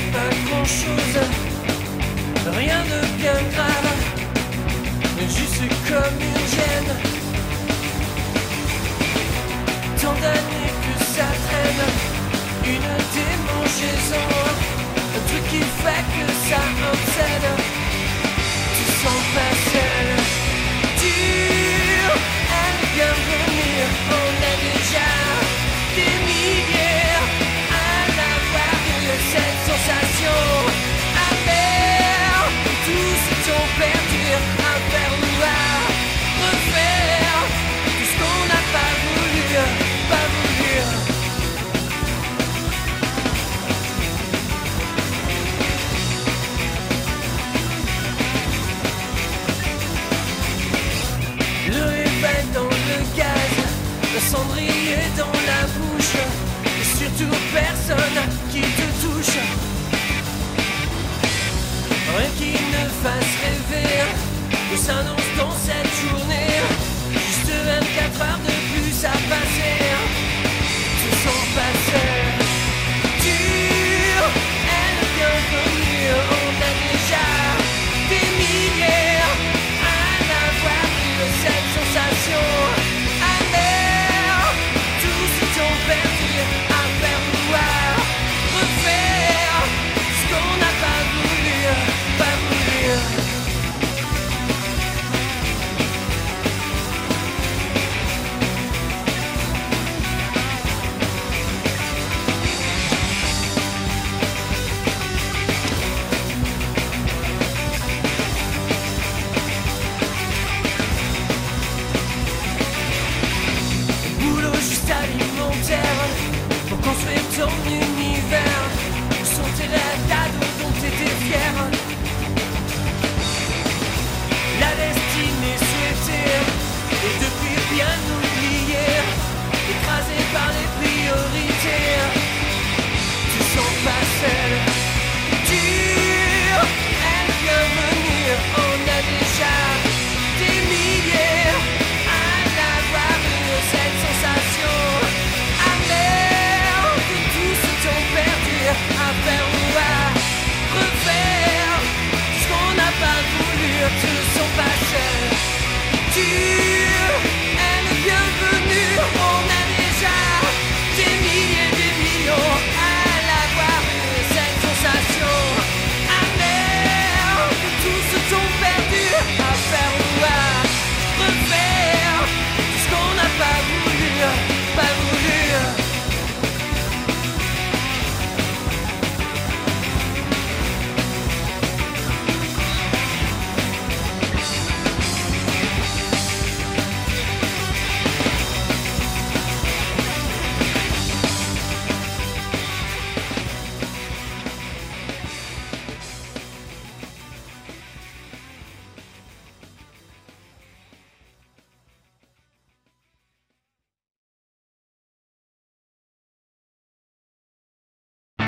pas grand chose, rien de bien grave, juste comme une gêne. Tant d'années que ça traîne, une démangeaison, un truc qui fait que ça obsède. Tu sens pas seul, dur, elle vient venir, on est déjà des milliers à l'avoir eu cette sensation. À faire tout ce qu'on perdu, à faire ou à refaire tout ce qu'on n'a pas voulu, pas voulu. Le réveil dans le gaz, le cendrier dans la bouche, et surtout personne qui te touche. Rien qui ne fasse rêver, nous s'annonce dans cette journée, juste 24 heures de plus à passer. Tu sens pas seul, dur, elle vient venir, on a déjà des milliers à l'avoir eu cette sensation. Amère, tout ce qu'on perdu, à faire ou à refaire ce qu'on n'a pas voulu, pas voulu. Boulot juste alimentaire pour construire ton univers. Où sont tes rêves d'ado dont t'étais fier? La destinée souhaitée est depuis bien oubliée, écrasée par les priorités. Tu sens pas seul, dur, elle vient venir, on a déjà des milliers à l'avoir eu cette sensation. Amère de tout ce qu'on perdu, à faire ou à refaire ce qu'on n'a pas voulu. Tu ne sens pas seul, dur.